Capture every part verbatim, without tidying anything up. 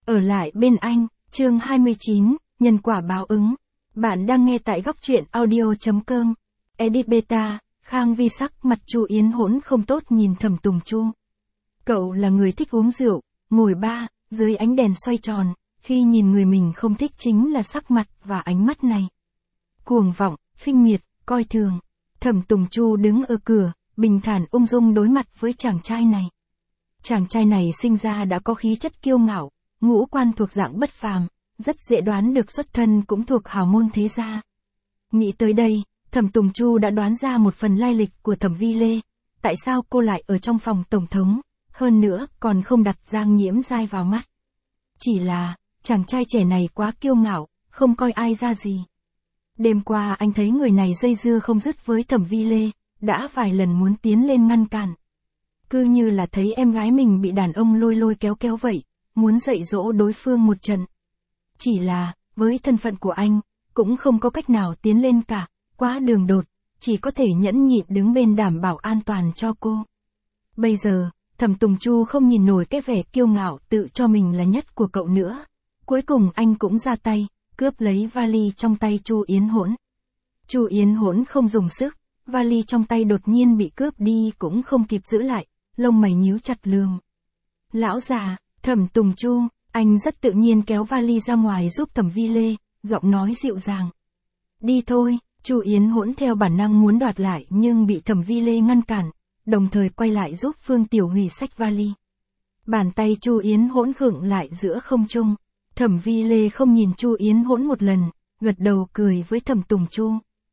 Ở lại bên anh, chương hai mươi chín, nhân quả báo ứng. Bạn đang nghe tại góc truyện audio chấm com. Edit beta, Khang Vi sắc mặt Chu Yến hỗn không tốt nhìn Thẩm Tùng Chu. Cậu là người thích uống rượu, ngồi ba, dưới ánh đèn xoay tròn, khi nhìn người mình không thích chính là sắc mặt và ánh mắt này. Cuồng vọng, khinh miệt, coi thường. Thẩm Tùng Chu đứng ở cửa, bình thản ung dung đối mặt với chàng trai này. Chàng trai này sinh ra đã có khí chất kiêu ngạo, ngũ quan thuộc dạng bất phàm, rất dễ đoán được xuất thân cũng thuộc hào môn thế gia. Nghĩ tới đây, Thẩm Tùng Chu đã đoán ra một phần lai lịch của Thẩm Vi Lê, tại sao cô lại ở trong phòng tổng thống, hơn nữa còn không đặt Giang Nhiễm Giai vào mắt. Chỉ là, chàng trai trẻ này quá kiêu ngạo, không coi ai ra gì. Đêm qua anh thấy người này dây dưa không dứt với Thẩm Vi Lê, đã vài lần muốn tiến lên ngăn cản. Cứ như là thấy em gái mình bị đàn ông lôi lôi kéo kéo vậy, muốn dạy dỗ đối phương một trận. Chỉ là, với thân phận của anh, cũng không có cách nào tiến lên cả, quá đường đột, chỉ có thể nhẫn nhịn đứng bên đảm bảo an toàn cho cô. Bây giờ, Thẩm Tùng Chu không nhìn nổi cái vẻ kiêu ngạo tự cho mình là nhất của cậu nữa. Cuối cùng anh cũng ra tay, cướp lấy vali trong tay Chu Yến hỗn. Chu Yến hỗn không dùng sức, vali trong tay đột nhiên bị cướp đi cũng không kịp giữ lại, lông mày nhíu chặt lườm. Lão già, Thẩm Tùng Chu, anh rất tự nhiên kéo vali ra ngoài giúp Thẩm Vi Lê, giọng nói dịu dàng. Đi thôi, Chu Yến hỗn theo bản năng muốn đoạt lại nhưng bị Thẩm Vi Lê ngăn cản, đồng thời quay lại giúp Phương Tiểu Hủy xách vali. Bàn tay Chu Yến hỗn khựng lại giữa không trung. Thẩm Vi Lê không nhìn Chu Yến hỗn một lần, gật đầu cười với Thẩm Tùng Chu.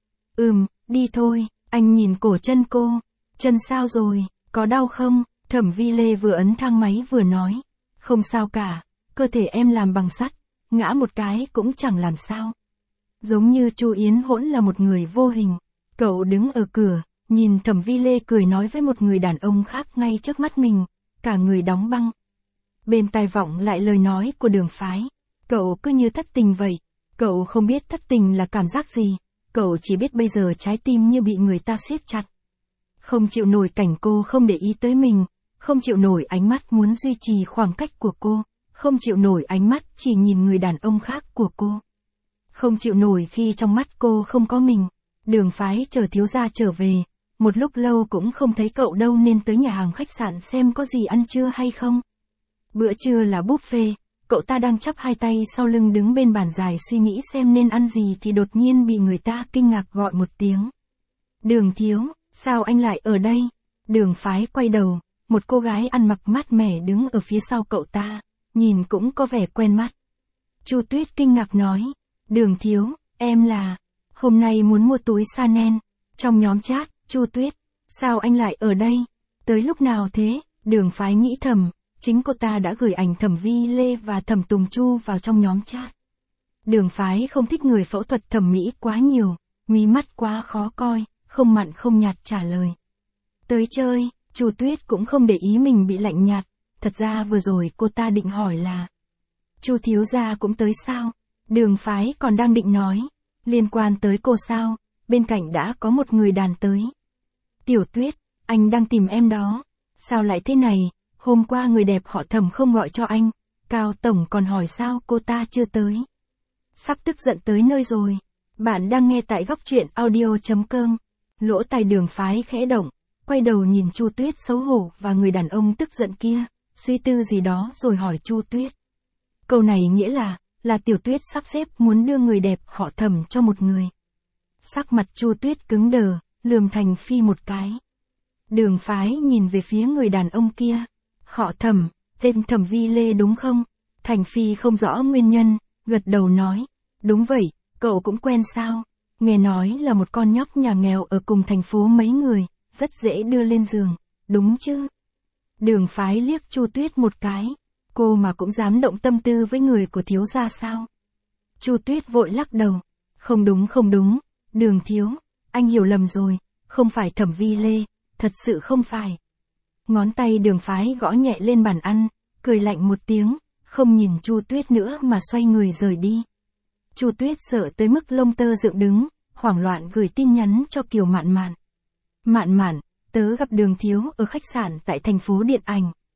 Ừm, đi thôi, anh nhìn cổ chân cô. Chân sao rồi, có đau không? Thẩm Vi Lê vừa ấn thang máy vừa nói. Không sao cả, cơ thể em làm bằng sắt, ngã một cái cũng chẳng làm sao. Giống như Chu Yến hỗn là một người vô hình. Cậu đứng ở cửa, nhìn Thẩm Vi Lê cười nói với một người đàn ông khác ngay trước mắt mình, cả người đóng băng. Bên tai vọng lại lời nói của Đường Phái. Cậu cứ như thất tình vậy, cậu không biết thất tình là cảm giác gì, cậu chỉ biết bây giờ trái tim như bị người ta siết chặt. Không chịu nổi cảnh cô không để ý tới mình, không chịu nổi ánh mắt muốn duy trì khoảng cách của cô, không chịu nổi ánh mắt chỉ nhìn người đàn ông khác của cô. Không chịu nổi khi trong mắt cô không có mình. Đường Phái chờ thiếu gia trở về, một lúc lâu cũng không thấy cậu đâu nên tới nhà hàng khách sạn xem có gì ăn trưa hay không. Bữa trưa là buffet. Cậu ta đang chắp hai tay sau lưng đứng bên bàn dài suy nghĩ xem nên ăn gì thì đột nhiên bị người ta kinh ngạc gọi một tiếng. Đường thiếu, sao anh lại ở đây? Đường Phái quay đầu, một cô gái ăn mặc mát mẻ đứng ở phía sau cậu ta, nhìn cũng có vẻ quen mắt. Chu Tuyết kinh ngạc nói, Đường thiếu, em là, hôm nay muốn mua túi Chanel. Trong nhóm chat, Chu Tuyết, sao anh lại ở đây? Tới lúc nào thế? Đường Phái nghĩ thầm. Chính cô ta đã gửi ảnh Thẩm Vi Lê và Thẩm Tùng Chu vào trong nhóm chat. Đường Phái không thích người phẫu thuật thẩm mỹ quá nhiều, mí mắt quá khó coi, không mặn không nhạt trả lời. Tới chơi, Chu Tuyết cũng không để ý mình bị lạnh nhạt, thật ra vừa rồi cô ta định hỏi là Chu thiếu gia cũng tới sao? Đường Phái còn đang định nói, liên quan tới cô sao, bên cạnh đã có một người đàn tới. Tiểu Tuyết, anh đang tìm em đó, sao lại thế này? Hôm qua người đẹp họ Thẩm không gọi cho anh, Cao Tổng còn hỏi sao cô ta chưa tới. Sắp tức giận tới nơi rồi. Bạn đang nghe tại góc truyện audio chấm com. Lỗ tai Đường Phái khẽ động, quay đầu nhìn Chu Tuyết xấu hổ và người đàn ông tức giận kia, suy tư gì đó rồi hỏi Chu Tuyết. Câu này nghĩa là, là Tiểu Tuyết sắp xếp muốn đưa người đẹp họ Thẩm cho một người. Sắc mặt Chu Tuyết cứng đờ, lườm Thành Phi một cái. Đường Phái nhìn về phía người đàn ông kia. Họ Thẩm, tên Thẩm Vi Lê đúng không? Thành Phi không rõ nguyên nhân, gật đầu nói. Đúng vậy, cậu cũng quen sao? Nghe nói là một con nhóc nhà nghèo ở cùng thành phố mấy người, rất dễ đưa lên giường, đúng chứ? Đường Phái liếc Chu Tuyết một cái. Cô mà cũng dám động tâm tư với người của thiếu gia sao? Chu Tuyết vội lắc đầu. Không đúng không đúng, Đường thiếu, anh hiểu lầm rồi, không phải Thẩm Vi Lê, thật sự không phải. Ngón tay Đường Phái gõ nhẹ lên bàn ăn, cười lạnh một tiếng, không nhìn Chu Tuyết nữa mà xoay người rời đi. Chu Tuyết sợ tới mức lông tơ dựng đứng, hoảng loạn gửi tin nhắn cho Kiều Mạn Mạn. Mạn Mạn, tớ gặp Đường thiếu ở khách sạn tại thành phố Điện Ảnh.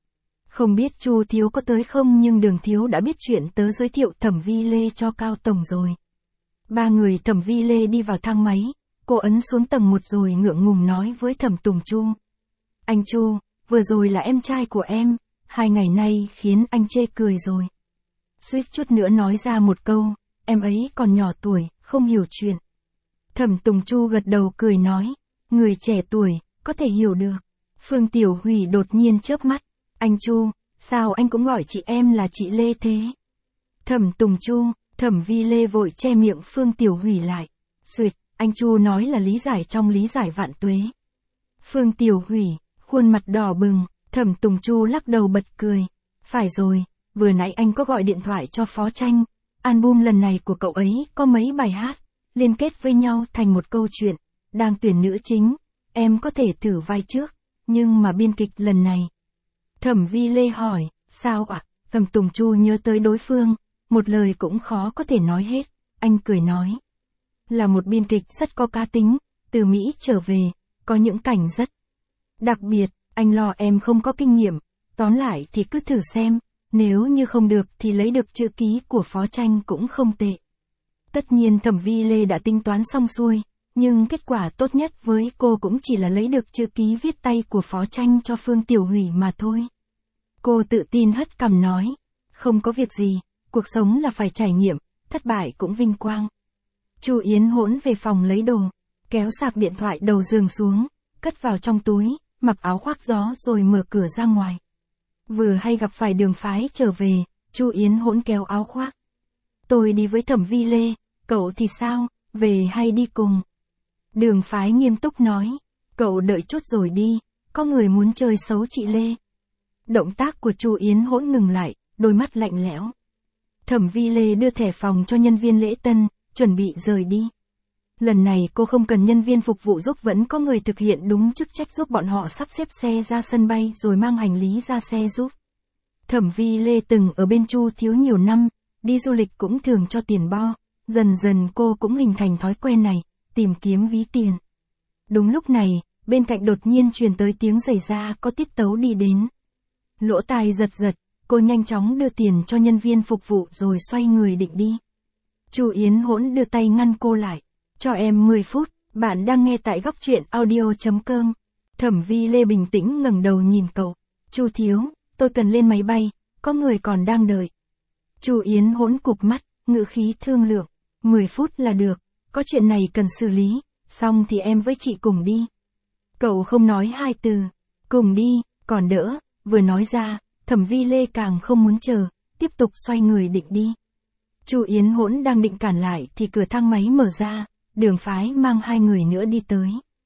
Không biết Chu Thiếu có tới không, nhưng Đường Thiếu đã biết chuyện tớ giới thiệu Thẩm Vi Lê cho Cao Tổng rồi. Ba người Thẩm Vi Lê đi vào thang máy, cô ấn xuống tầng một rồi ngượng ngùng nói với Thẩm Tùng Chu. Anh Chu, vừa rồi là em trai của em, hai ngày nay khiến anh chê cười rồi. Suýt chút nữa nói ra một câu, em ấy còn nhỏ tuổi, không hiểu chuyện. Thẩm Tùng Chu gật đầu cười nói, người trẻ tuổi, có thể hiểu được. Phương Tiểu Hủy đột nhiên chớp mắt, anh Chu, sao anh cũng gọi chị em là chị Lê thế? Thẩm Tùng Chu, Thẩm Vi Lê vội che miệng Phương Tiểu Hủy lại. Xuyệt, anh Chu nói là lý giải trong lý giải vạn tuế. Phương Tiểu Hủy, khuôn mặt đỏ bừng, Thẩm Tùng Chu lắc đầu bật cười. Phải rồi, vừa nãy anh có gọi điện thoại cho Phó Tranh. Album lần này của cậu ấy có mấy bài hát, liên kết với nhau thành một câu chuyện, đang tuyển nữ chính. Em có thể thử vai trước, nhưng mà biên kịch lần này. Thẩm Vi Lê hỏi, sao ạ? À? Thẩm Tùng Chu nhớ tới đối phương, một lời cũng khó có thể nói hết, anh cười nói. Là một biên kịch rất có cá tính, từ Mỹ trở về, có những cảnh rất đặc biệt, anh lo em không có kinh nghiệm, tóm lại thì cứ thử xem, nếu như không được thì lấy được chữ ký của Phó Tranh cũng không tệ. Tất nhiên Thẩm Vi Lê đã tính toán xong xuôi, nhưng kết quả tốt nhất với cô cũng chỉ là lấy được chữ ký viết tay của Phó Tranh cho Phương Tiểu Hủy mà thôi. Cô tự tin hất cằm nói, không có việc gì, cuộc sống là phải trải nghiệm, thất bại cũng vinh quang. Chu Yến hỗn về phòng lấy đồ, kéo sạc điện thoại đầu giường xuống, cất vào trong túi, mặc áo khoác gió rồi mở cửa ra ngoài. Vừa hay gặp phải Đường Phái trở về, Chu Yến hỗn kéo áo khoác. Tôi đi với Thẩm Vi Lê, cậu thì sao, về hay đi cùng? Đường Phái nghiêm túc nói, cậu đợi chút rồi đi, có người muốn chơi xấu chị Lê. Động tác của Chu Yến hỗn ngừng lại, đôi mắt lạnh lẽo. Thẩm Vi Lê đưa thẻ phòng cho nhân viên lễ tân, chuẩn bị rời đi. Lần này cô không cần nhân viên phục vụ giúp, vẫn có người thực hiện đúng chức trách giúp bọn họ sắp xếp xe ra sân bay rồi mang hành lý ra xe giúp. Thẩm Vi Lê từng ở bên Chu Thiếu nhiều năm, đi du lịch cũng thường cho tiền bo, dần dần cô cũng hình thành thói quen này, tìm kiếm ví tiền. Đúng lúc này, bên cạnh đột nhiên truyền tới tiếng giày da có tiết tấu đi đến. Lỗ tai giật giật, cô nhanh chóng đưa tiền cho nhân viên phục vụ rồi xoay người định đi. Chu Yến hỗn đưa tay ngăn cô lại. Cho em mười phút, bạn đang nghe tại góc truyện audio chấm com. Thẩm Vi Lê bình tĩnh ngẩng đầu nhìn cậu. Chu Thiếu, tôi cần lên máy bay, có người còn đang đợi. Chu Yến hỗn cụp mắt, ngữ khí thương lượng. mười phút là được, có chuyện này cần xử lý, xong thì em với chị cùng đi. Cậu không nói hai từ, cùng đi, còn đỡ, vừa nói ra, Thẩm Vi Lê càng không muốn chờ, tiếp tục xoay người định đi. Chu Yến hỗn đang định cản lại thì cửa thang máy mở ra, Đường Phái mang hai người nữa đi tới.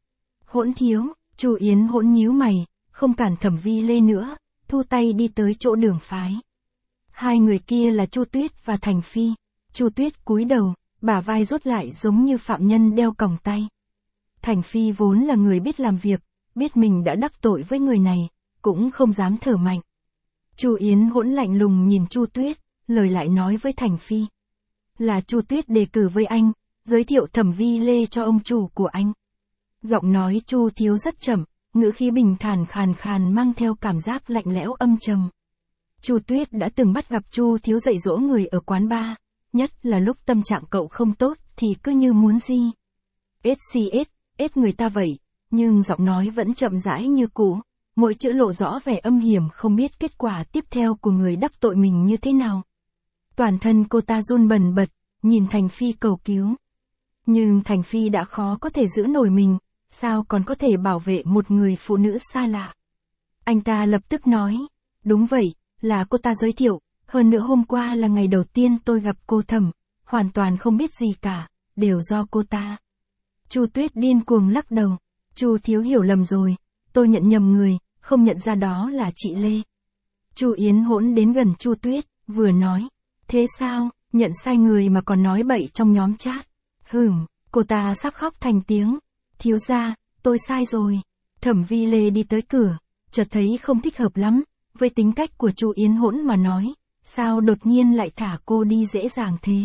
Hỗn Thiếu, Chu Yến hỗn nhíu mày, không cản Thẩm Vi Lê nữa, thu tay đi tới chỗ Đường Phái. Hai người kia là Chu Tuyết và Thành Phi. Chu Tuyết cúi đầu, bả vai rút lại giống như phạm nhân đeo còng tay. Thành Phi vốn là người biết làm việc, biết mình đã đắc tội với người này, cũng không dám thở mạnh. Chu Yến hỗn lạnh lùng nhìn Chu Tuyết, lời lại nói với Thành Phi. Là Chu Tuyết đề cử với anh, giới thiệu Thẩm Vi Lê cho ông chủ của anh. Giọng nói Chu Thiếu rất chậm, ngữ khí bình thản khàn khàn mang theo cảm giác lạnh lẽo âm trầm. Chu Tuyết đã từng bắt gặp Chu Thiếu dạy dỗ người ở quán bar, nhất là lúc tâm trạng cậu không tốt thì cứ như muốn gì. ét xê ét, ét người ta vậy, nhưng giọng nói vẫn chậm rãi như cũ, mỗi chữ lộ rõ vẻ âm hiểm, không biết kết quả tiếp theo của người đắc tội mình như thế nào. Toàn thân cô ta run bần bật, nhìn Thành Phi cầu cứu. Nhưng Thành Phi đã khó có thể giữ nổi mình, sao còn có thể bảo vệ một người phụ nữ xa lạ. Anh ta lập tức nói, đúng vậy, là cô ta giới thiệu, hơn nữa hôm qua là ngày đầu tiên tôi gặp cô Thẩm, hoàn toàn không biết gì cả, đều do cô ta. Chu Tuyết điên cuồng lắc đầu, Chu Thiếu hiểu lầm rồi, tôi nhận nhầm người, không nhận ra đó là chị Lê. Chu Yến hỗn đến gần Chu Tuyết, vừa nói, thế sao, nhận sai người mà còn nói bậy trong nhóm chat. Hửm, cô ta sắp khóc thành tiếng. Thiếu gia, tôi sai rồi. Thẩm Vi Lê đi tới cửa, chợt thấy không thích hợp lắm, với tính cách của Chu Yến hỗn mà nói, sao đột nhiên lại thả cô đi dễ dàng thế.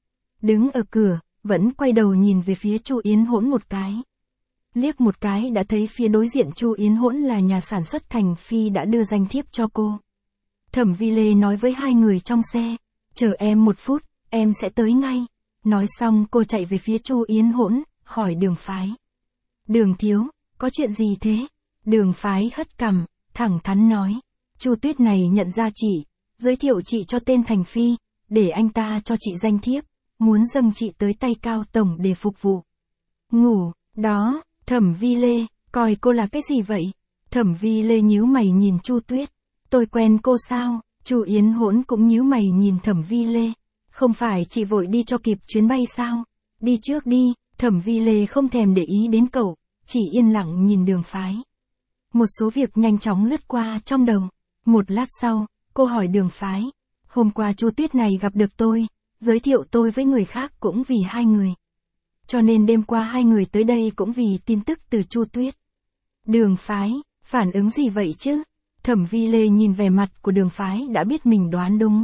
Đứng ở cửa, vẫn quay đầu nhìn về phía Chu Yến hỗn một cái. Liếc một cái đã thấy phía đối diện Chu Yến hỗn là nhà sản xuất Thành Phi đã đưa danh thiếp cho cô. Thẩm Vi Lê nói với hai người trong xe, chờ em một phút, em sẽ tới ngay. Nói xong cô chạy về phía Chu Yến Hỗn, hỏi Đường Phái. Đường thiếu, có chuyện gì thế? Đường Phái hất cằm, thẳng thắn nói. Chu Tuyết này nhận ra chị, giới thiệu chị cho tên Thành Phi, để anh ta cho chị danh thiếp, muốn dâng chị tới tay Cao Tổng để phục vụ. Ngủ, đó, Thẩm Vi Lê, coi cô là cái gì vậy? Thẩm Vi Lê nhíu mày nhìn Chu Tuyết. Tôi quen cô sao? Chu Yến Hỗn cũng nhíu mày nhìn Thẩm Vi Lê. Không phải chị vội đi cho kịp chuyến bay sao? Đi trước đi. Thẩm Vi Lê không thèm để ý đến cậu, chỉ yên lặng nhìn Đường Phái. Một số việc nhanh chóng lướt qua trong đầu. Một lát sau, cô hỏi Đường Phái. Hôm qua Chu Tuyết này gặp được tôi, giới thiệu tôi với người khác cũng vì hai người. Cho nên đêm qua hai người tới đây cũng vì tin tức từ Chu Tuyết. Đường Phái, phản ứng gì vậy chứ? Thẩm Vi Lê nhìn vẻ mặt của Đường Phái đã biết mình đoán đúng.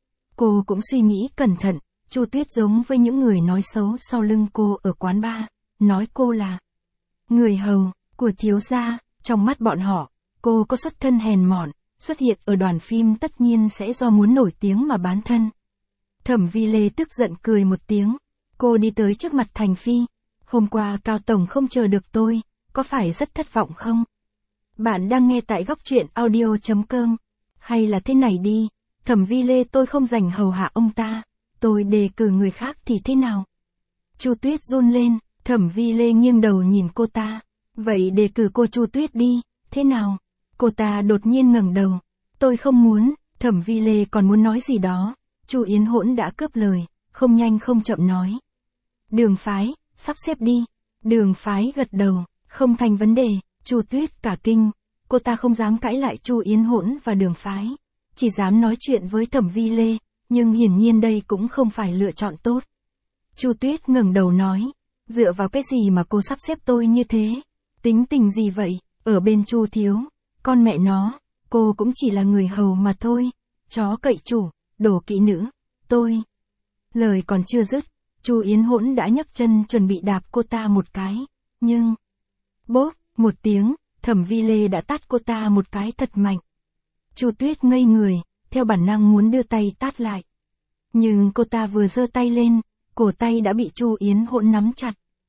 Cô cũng suy nghĩ cẩn thận, Chu Tuyết giống với những người nói xấu sau lưng cô ở quán bar, nói cô là người hầu của thiếu gia. Trong mắt bọn họ, cô có xuất thân hèn mọn, xuất hiện ở đoàn phim tất nhiên sẽ do muốn nổi tiếng mà bán thân. Thẩm Vi Lê tức giận cười một tiếng. Cô đi tới trước mặt Thành Phi. Hôm qua Cao Tổng không chờ được tôi, có phải rất thất vọng không? Bạn đang nghe tại góc truyện audio chấm com. Hay là thế này đi, Thẩm Vi Lê tôi không dành hầu hạ ông ta, tôi đề cử người khác thì thế nào? Chu Tuyết run lên, Thẩm Vi Lê nghiêng đầu nhìn cô ta. Vậy đề cử cô Chu Tuyết đi, thế nào? Cô ta đột nhiên ngẩng đầu. Tôi không muốn. Thẩm Vi Lê còn muốn nói gì đó. Chu Yến Hỗn đã cướp lời, không nhanh không chậm nói. Đường Phái, sắp xếp đi. Đường Phái gật đầu, không thành vấn đề. Chu Tuyết cả kinh, cô ta không dám cãi lại Chu Yến Hỗn và Đường Phái, chỉ dám nói chuyện với Thẩm Vi Lê, nhưng hiển nhiên đây cũng không phải lựa chọn tốt. Chu Tuyết ngẩng đầu nói, dựa vào cái gì mà cô sắp xếp tôi như thế? Tính tình gì vậy? Ở bên Chu thiếu, con mẹ nó, cô cũng chỉ là người hầu mà thôi, chó cậy chủ, đồ kỹ nữ, tôi. Lời còn chưa dứt, Chu Yến Hỗn đã nhấc chân chuẩn bị đạp cô ta một cái, nhưng bốp, một tiếng, Thẩm Vi Lê đã tát cô ta một cái thật mạnh. Chu Tuyết ngây người, theo bản năng muốn đưa tay tát lại. Nhưng cô ta vừa giơ tay lên, cổ tay đã bị Chu Yến Hỗn nắm chặt.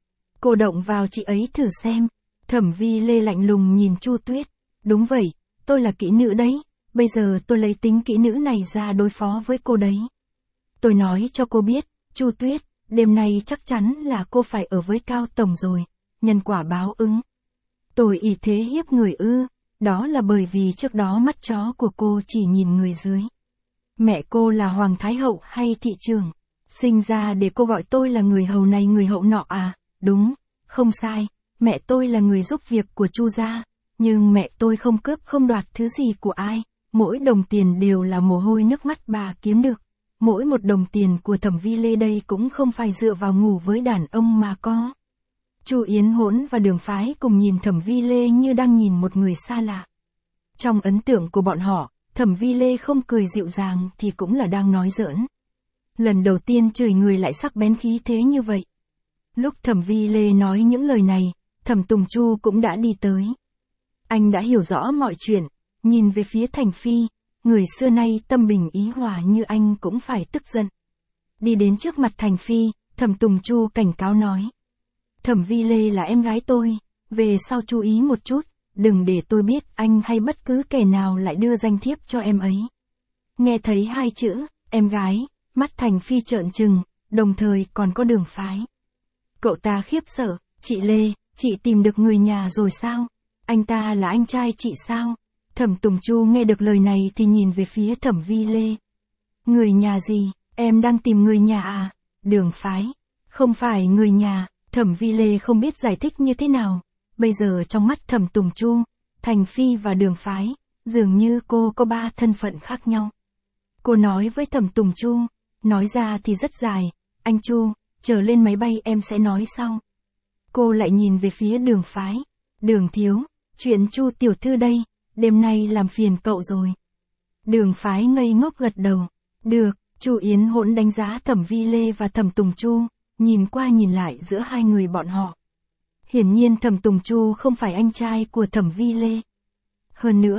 Cô động vào chị ấy thử xem. Thẩm Vi Lê lạnh lùng nhìn Chu Tuyết. Đúng vậy, tôi là kỹ nữ đấy, bây giờ tôi lấy tính kỹ nữ này ra đối phó với cô đấy. Tôi nói cho cô biết, Chu Tuyết, đêm nay chắc chắn là cô phải ở với Cao Tổng rồi, nhân quả báo ứng. Tôi ỷ thế hiếp người ư, đó là bởi vì trước đó mắt chó của cô chỉ nhìn người dưới. Mẹ cô là Hoàng Thái Hậu hay thị trưởng? Sinh ra để cô gọi tôi là người hầu này người hậu nọ à? Đúng, không sai, mẹ tôi là người giúp việc của Chu gia, nhưng mẹ tôi không cướp không đoạt thứ gì của ai, mỗi đồng tiền đều là mồ hôi nước mắt bà kiếm được. Mỗi một đồng tiền của Thẩm Vi Lê đây cũng không phải dựa vào ngủ với đàn ông mà có. Chu Yến Hỗn và Đường Phái cùng nhìn Thẩm Vi Lê như đang nhìn một người xa lạ. Trong ấn tượng của bọn họ, Thẩm Vi Lê không cười dịu dàng thì cũng là đang nói giỡn. Lần đầu tiên chửi người lại sắc bén khí thế như vậy. Lúc Thẩm Vi Lê nói những lời này, Thẩm Tùng Chu cũng đã đi tới. Anh đã hiểu rõ mọi chuyện, nhìn về phía Thành Phi, người xưa nay tâm bình ý hòa như anh cũng phải tức giận. Đi đến trước mặt Thành Phi, Thẩm Tùng Chu cảnh cáo nói. Thẩm Vi Lê là em gái tôi, về sau chú ý một chút, đừng để tôi biết anh hay bất cứ kẻ nào lại đưa danh thiếp cho em ấy. Nghe thấy hai chữ, em gái, mắt Thành Phi trợn trừng, đồng thời còn có Đường Phái. Cậu ta khiếp sợ, chị Lê, chị tìm được người nhà rồi sao? Anh ta là anh trai chị sao? Thẩm Tùng Chu nghe được lời này thì nhìn về phía Thẩm Vi Lê. Người nhà gì? Em đang tìm người nhà à? Đường Phái. Không phải người nhà. Thẩm Vi Lê không biết giải thích như thế nào. Bây giờ trong mắt Thẩm Tùng Chu, Thành Phi và Đường Phái, dường như cô có ba thân phận khác nhau. Cô nói với Thẩm Tùng Chu, nói ra thì rất dài, anh Chu, chờ lên máy bay em sẽ nói sau. Cô lại nhìn về phía Đường Phái. Đường thiếu, chuyện Chu tiểu thư đây, đêm nay làm phiền cậu rồi. Đường Phái ngây ngốc gật đầu. Được, Chu Yến Hỗn đánh giá Thẩm Vi Lê và Thẩm Tùng Chu, nhìn qua nhìn lại giữa hai người bọn họ. Hiển nhiên Thẩm Tùng Chu không phải anh trai của Thẩm Vi Lê. Hơn nữa,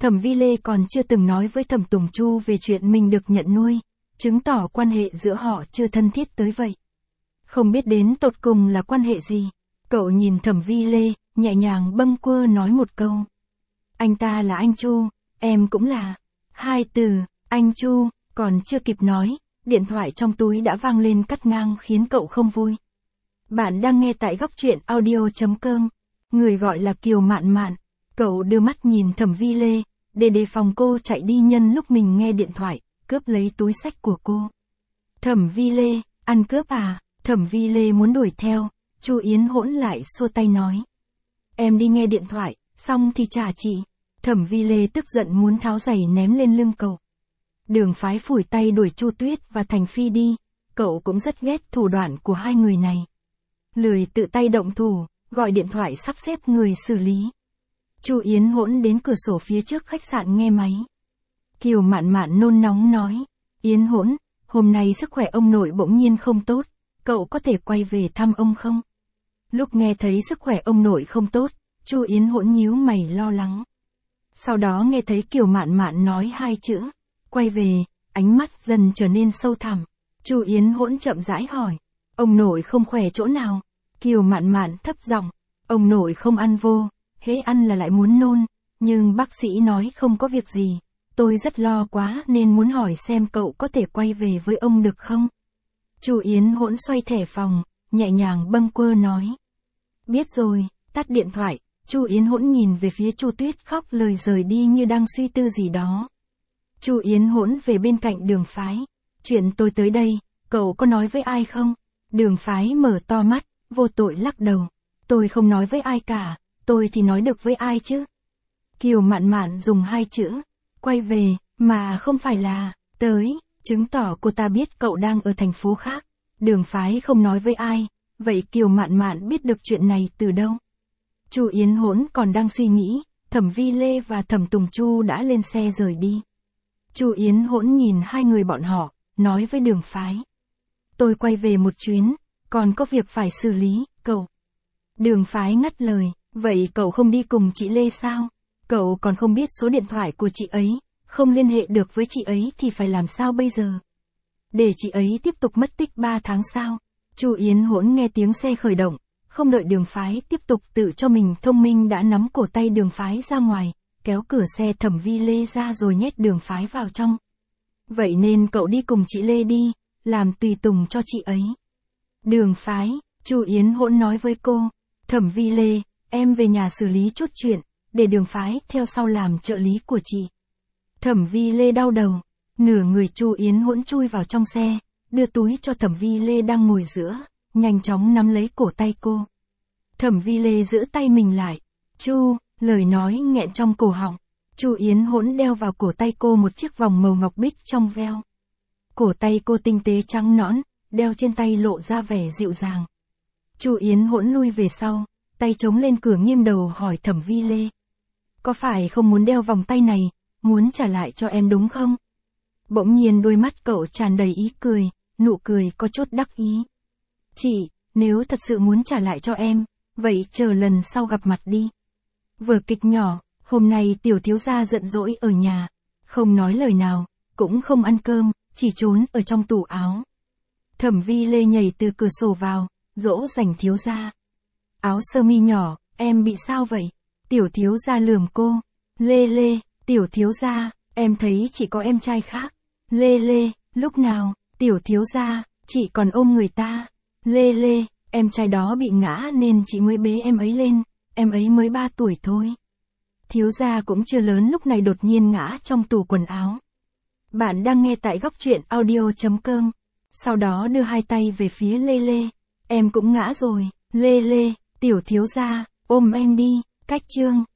Thẩm Vi Lê còn chưa từng nói với Thẩm Tùng Chu về chuyện mình được nhận nuôi, chứng tỏ quan hệ giữa họ chưa thân thiết tới vậy. Không biết đến tột cùng là quan hệ gì. Cậu nhìn Thẩm Vi Lê, nhẹ nhàng bâng quơ nói một câu. Anh ta là anh Chu, em cũng là. Hai từ, anh Chu, còn chưa kịp nói, điện thoại trong túi đã vang lên cắt ngang khiến cậu không vui. Bạn đang nghe tại góc truyện audio.com. Người gọi là Kiều Mạn Mạn. Cậu đưa mắt nhìn Thẩm Vi Lê, để đề phòng cô chạy đi nhân lúc mình nghe điện thoại, cướp lấy túi xách của cô. Thẩm Vi Lê, ăn cướp à? Thẩm Vi Lê muốn đuổi theo, Chu Yến Hỗn lại xua tay nói. Em đi nghe điện thoại, xong thì trả chị. Thẩm Vi Lê tức giận muốn tháo giày ném lên lưng cậu. Đường Phái phủi tay đuổi Chu Tuyết và Thành Phi đi, cậu cũng rất ghét thủ đoạn của hai người này. Lười tự tay động thủ, gọi điện thoại sắp xếp người xử lý. Chu Yến Hỗn đến cửa sổ phía trước khách sạn nghe máy. Kiều Mạn Mạn nôn nóng nói, Yến Hỗn, hôm nay sức khỏe ông nội bỗng nhiên không tốt, cậu có thể quay về thăm ông không? Lúc nghe thấy sức khỏe ông nội không tốt, Chu Yến Hỗn nhíu mày lo lắng. Sau đó nghe thấy Kiều Mạn Mạn nói hai chữ, quay về, ánh mắt dần trở nên sâu thẳm. Chu Yến Hỗn chậm rãi hỏi, ông nội không khỏe chỗ nào? Kiều Mạn Mạn thấp giọng, ông nội không ăn vô, hễ ăn là lại muốn nôn, nhưng bác sĩ nói không có việc gì. Tôi rất lo quá nên muốn hỏi xem cậu có thể quay về với ông được không? Chu Yến Hỗn xoay thẻ phòng, nhẹ nhàng bâng quơ nói. Biết rồi, tắt điện thoại. Chu Yến Hỗn nhìn về phía Chu Tuyết khóc lời rời đi như đang suy tư gì đó. Chu Yến Hỗn về bên cạnh Đường Phái. Chuyện tôi tới đây, cậu có nói với ai không? Đường Phái mở to mắt, vô tội lắc đầu. Tôi không nói với ai cả, tôi thì nói được với ai chứ? Kiều Mạn Mạn dùng hai chữ, quay về, mà không phải là, tới, chứng tỏ cô ta biết cậu đang ở thành phố khác. Đường Phái không nói với ai, vậy Kiều Mạn Mạn biết được chuyện này từ đâu? Chu Yến Hỗn còn đang suy nghĩ, Thẩm Vi Lê và Thẩm Tùng Chu đã lên xe rời đi. Chu Yến Hỗn nhìn hai người bọn họ, nói với Đường Phái. Tôi quay về một chuyến, còn có việc phải xử lý, cậu. Đường Phái ngắt lời, vậy cậu không đi cùng chị Lê sao? Cậu còn không biết số điện thoại của chị ấy, không liên hệ được với chị ấy thì phải làm sao bây giờ? Để chị ấy tiếp tục mất tích ba tháng sao? Chu Yến Hỗn nghe tiếng xe khởi động, không đợi Đường Phái tiếp tục tự cho mình thông minh đã nắm cổ tay Đường Phái ra ngoài, kéo cửa xe Thẩm Vi Lê ra rồi nhét Đường Phái vào trong. Vậy nên cậu đi cùng chị Lê đi, làm tùy tùng cho chị ấy. Đường Phái, Chu Yến Hỗn nói với cô, Thẩm Vi Lê, em về nhà xử lý chút chuyện, để Đường Phái theo sau làm trợ lý của chị. Thẩm Vi Lê đau đầu, nửa người Chu Yến Hỗn chui vào trong xe, đưa túi cho Thẩm Vi Lê đang ngồi giữa, nhanh chóng nắm lấy cổ tay cô. Thẩm Vi Lê giữ tay mình lại, Chu, lời nói nghẹn trong cổ họng. Chu Yến Hỗn đeo vào cổ tay cô một chiếc vòng màu ngọc bích trong veo. Cổ tay cô tinh tế trắng nõn, đeo trên tay lộ ra vẻ dịu dàng. Chu Yến Hỗn lui về sau, tay chống lên cửa nghiêm đầu hỏi Thẩm Vi Lê. Có phải không muốn đeo vòng tay này, muốn trả lại cho em đúng không? Bỗng nhiên đôi mắt cậu tràn đầy ý cười, nụ cười có chút đắc ý. Chị, nếu thật sự muốn trả lại cho em, vậy chờ lần sau gặp mặt đi. Vở kịch nhỏ, hôm nay tiểu thiếu gia giận dỗi ở nhà, không nói lời nào, cũng không ăn cơm, chỉ trốn ở trong tủ áo. Thẩm Vi Lê nhảy từ cửa sổ vào, dỗ dành thiếu gia. Áo sơ mi nhỏ, em bị sao vậy? Tiểu thiếu gia lườm cô. Lê Lê, tiểu thiếu gia, em thấy chỉ có em trai khác. Lê Lê, lúc nào? Tiểu thiếu gia, chị còn ôm người ta. Lê Lê, em trai đó bị ngã nên chị mới bế em ấy lên, em ấy mới ba tuổi thôi. Thiếu gia cũng chưa lớn lúc này đột nhiên ngã trong tủ quần áo. Bạn đang nghe tại góc truyện audio.com. Sau đó đưa hai tay về phía Lê Lê. Em cũng ngã rồi. Lê Lê, tiểu thiếu gia, ôm em đi. Cách chương.